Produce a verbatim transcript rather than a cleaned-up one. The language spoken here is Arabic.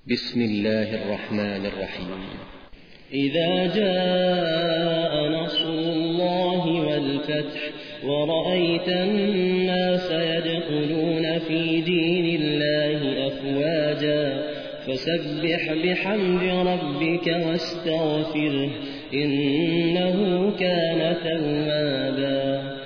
بسم الله الرحمن الرحيم. إذا جاء نصر الله والفتح ورأيت الناس يدخلون في دين الله أفواجا فسبح بحمد ربك واستغفره إنه كان توابا.